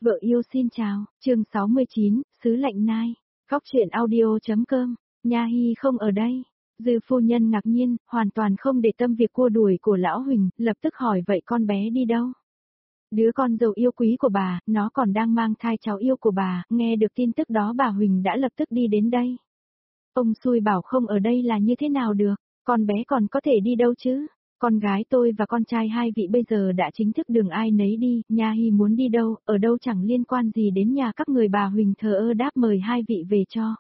Vợ yêu xin chào, chương 69, Sứ Lạnh Nai, Khóc Chuyện Audio.com, Nha Hy không ở đây. Dư phu nhân ngạc nhiên, hoàn toàn không để tâm việc cua đuổi của lão Huỳnh, lập tức hỏi vậy con bé đi đâu? Đứa con dâu yêu quý của bà, nó còn đang mang thai cháu yêu của bà, nghe được tin tức đó bà Huỳnh đã lập tức đi đến đây. Ông xui bảo không ở đây là như thế nào được, con bé còn có thể đi đâu chứ? Con gái tôi và con trai hai vị bây giờ đã chính thức đường ai nấy đi, Nha Hy muốn đi đâu, ở đâu chẳng liên quan gì đến nhà các người, bà Huỳnh thờ ơ đáp mời hai vị về cho.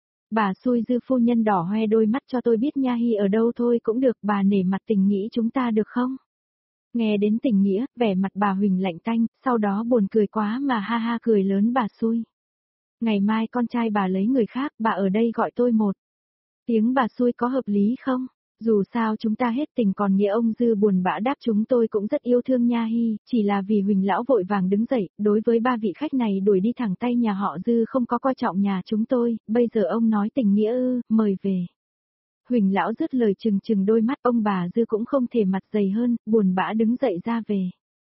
Bà xui Dư phu nhân đỏ hoe đôi mắt cho tôi biết Nha Hy ở đâu thôi cũng được, bà nể mặt tình nghĩa chúng ta được không? Nghe đến tình nghĩa, vẻ mặt bà Huỳnh lạnh tanh, sau đó buồn cười quá mà ha ha cười lớn bà xui. Ngày mai con trai bà lấy người khác, bà ở đây gọi tôi một tiếng bà xui có hợp lý không? Dù sao chúng ta hết tình còn nghĩa. Ông Dư buồn bã đáp chúng tôi cũng rất yêu thương Nha Hy, chỉ là vì Huỳnh lão vội vàng đứng dậy, đối với ba vị khách này đuổi đi thẳng tay nhà họ Dư không có coi trọng nhà chúng tôi, bây giờ ông nói tình nghĩa mời về. Huỳnh lão dứt lời trừng trừng đôi mắt, ông bà Dư cũng không thể mặt dày hơn, buồn bã đứng dậy ra về.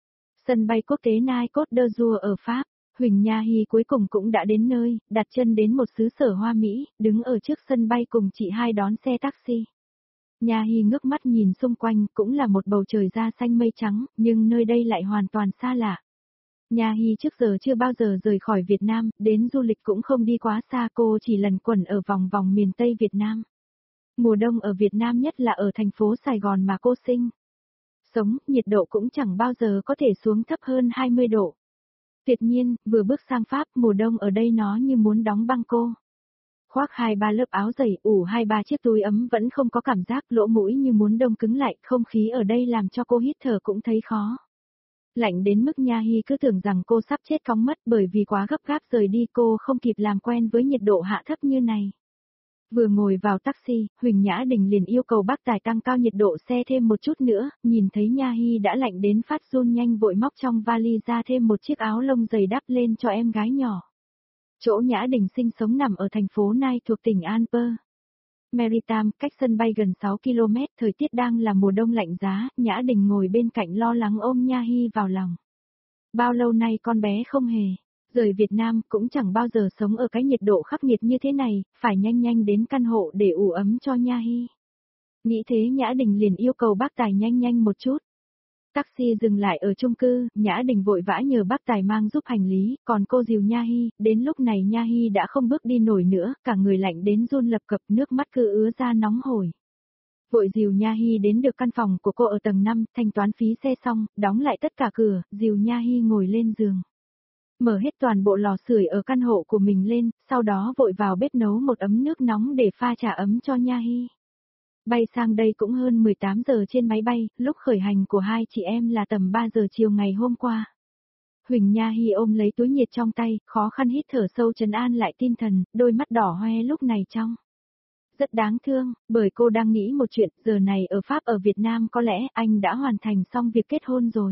Sân bay quốc tế Nai Côte d'Azur ở Pháp. Huỳnh Nha Hy cuối cùng cũng đã đến nơi, đặt chân đến một xứ sở hoa Mỹ, đứng ở trước sân bay cùng chị hai đón xe taxi. Nha Hy ngước mắt nhìn xung quanh, cũng là một bầu trời da xanh mây trắng, nhưng nơi đây lại hoàn toàn xa lạ. Nha Hy trước giờ chưa bao giờ rời khỏi Việt Nam, đến du lịch cũng không đi quá xa, cô chỉ lẩn quẩn ở vòng vòng miền Tây Việt Nam. Mùa đông ở Việt Nam nhất là ở thành phố Sài Gòn mà cô sinh sống, nhiệt độ cũng chẳng bao giờ có thể xuống thấp hơn 20 độ. Tuyệt nhiên, vừa bước sang Pháp, mùa đông ở đây nó như muốn đóng băng cô. Khoác 2-3 lớp áo dày, ủ 2-3 chiếc túi ấm vẫn không có cảm giác, lỗ mũi như muốn đông cứng lại, không khí ở đây làm cho cô hít thở cũng thấy khó. Lạnh đến mức Nha Hy cứ tưởng rằng cô sắp chết cóng mất, bởi vì quá gấp gáp rời đi, cô không kịp làm quen với nhiệt độ hạ thấp như này. Vừa ngồi vào taxi, Huỳnh Nhã Đình liền yêu cầu bác tài tăng cao nhiệt độ xe thêm một chút nữa, nhìn thấy Nha Hy đã lạnh đến phát run nhanh vội móc trong vali ra thêm một chiếc áo lông dày đắp lên cho em gái nhỏ. Chỗ Nhã Đình sinh sống nằm ở thành phố Nai thuộc tỉnh Alper Maritime, cách sân bay gần 6 km, thời tiết đang là mùa đông lạnh giá, Nhã Đình ngồi bên cạnh lo lắng ôm Nha Hy vào lòng. Bao lâu nay con bé không hề rời Việt Nam, cũng chẳng bao giờ sống ở cái nhiệt độ khắc nghiệt như thế này, phải nhanh nhanh đến căn hộ để ủ ấm cho Nha Hy. Nghĩ thế Nhã Đình liền yêu cầu bác tài nhanh nhanh một chút. Taxi dừng lại ở chung cư, Nhã Đình vội vã nhờ bác tài mang giúp hành lý, còn cô dìu Nha Hy, đến lúc này Nha Hy đã không bước đi nổi nữa, cả người lạnh đến run lập cập, nước mắt cứ ứa ra nóng hổi. Vội dìu Nha Hy đến được căn phòng của cô ở tầng 5, thanh toán phí xe xong, đóng lại tất cả cửa, dìu Nha Hy ngồi lên giường. Mở hết toàn bộ lò sưởi ở căn hộ của mình lên, sau đó vội vào bếp nấu một ấm nước nóng để pha trà ấm cho Nha Hy. Bay sang đây cũng hơn 18 giờ trên máy bay, lúc khởi hành của hai chị em là tầm 3 giờ chiều ngày hôm qua. Huỳnh Nha Hy ôm lấy túi nhiệt trong tay, khó khăn hít thở sâu trấn an lại tinh thần, đôi mắt đỏ hoe lúc này trong. Rất đáng thương, bởi cô đang nghĩ một chuyện, giờ này ở Pháp ở Việt Nam có lẽ anh đã hoàn thành xong việc kết hôn rồi.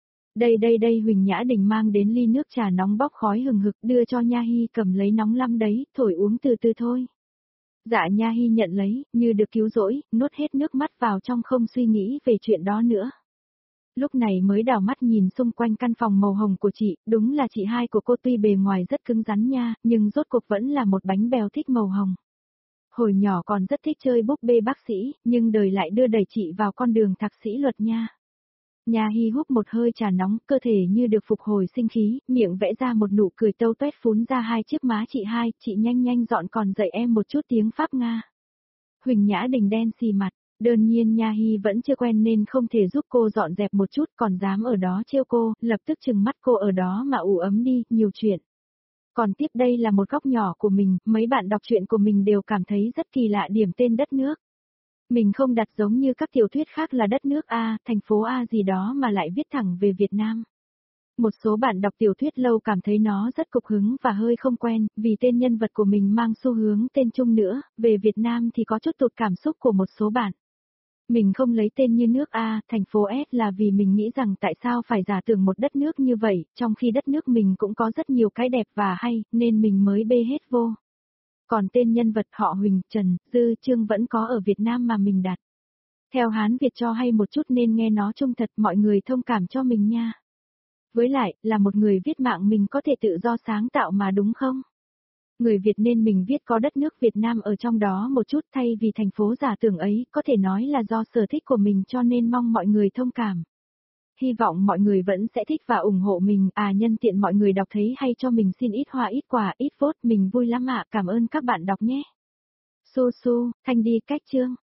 Đây Huỳnh Nhã Đình mang đến ly nước trà nóng bốc khói hừng hực đưa cho Nha Hy cầm lấy nóng lắm đấy, thổi uống từ từ thôi. Dạ Nha Hy nhận lấy, như được cứu rỗi, nuốt hết nước mắt vào trong không suy nghĩ về chuyện đó nữa. Lúc này mới đảo mắt nhìn xung quanh căn phòng màu hồng của chị, đúng là chị hai của cô tuy bề ngoài rất cứng rắn nha, nhưng rốt cuộc vẫn là một bánh bèo thích màu hồng. Hồi nhỏ còn rất thích chơi búp bê bác sĩ, nhưng đời lại đưa đẩy chị vào con đường thạc sĩ luật nha. Nha Hy húp một hơi trà nóng, cơ thể như được phục hồi sinh khí, miệng vẽ ra một nụ cười tâu tuét phún ra hai chiếc má chị hai, chị nhanh nhanh dọn còn dạy em một chút tiếng Pháp Nga. Huỳnh Nhã Đình đen xì mặt, đương nhiên Nha Hy vẫn chưa quen nên không thể giúp cô dọn dẹp một chút, còn dám ở đó trêu cô, lập tức trừng mắt cô ở đó mà ủ ấm đi, nhiều chuyện. Còn tiếp đây là một góc nhỏ của mình, mấy bạn đọc truyện của mình đều cảm thấy rất kỳ lạ điểm tên đất nước. Mình không đặt giống như các tiểu thuyết khác là đất nước A, thành phố A gì đó mà lại viết thẳng về Việt Nam. Một số bạn đọc tiểu thuyết lâu cảm thấy nó rất cục hứng và hơi không quen, vì tên nhân vật của mình mang xu hướng tên Trung nữa, về Việt Nam thì có chút tụt cảm xúc của một số bạn. Mình không lấy tên như nước A, thành phố S là vì mình nghĩ rằng tại sao phải giả tưởng một đất nước như vậy, trong khi đất nước mình cũng có rất nhiều cái đẹp và hay, nên mình mới bê hết vô. Còn tên nhân vật họ Huỳnh, Trần, Dư, Trương vẫn có ở Việt Nam mà mình đặt. Theo Hán Việt cho hay một chút nên nghe nó trung thật, mọi người thông cảm cho mình nha. Với lại, là một người viết mạng mình có thể tự do sáng tạo mà đúng không? Người Việt nên mình viết có đất nước Việt Nam ở trong đó một chút thay vì thành phố giả tưởng ấy, có thể nói là do sở thích của mình cho nên mong mọi người thông cảm. Hy vọng mọi người vẫn sẽ thích và ủng hộ mình, nhân tiện mọi người đọc thấy hay cho mình xin ít hoa ít quà, ít vote, mình vui lắm ạ, cảm ơn các bạn đọc nhé. Su su, Thanh đi cách chương.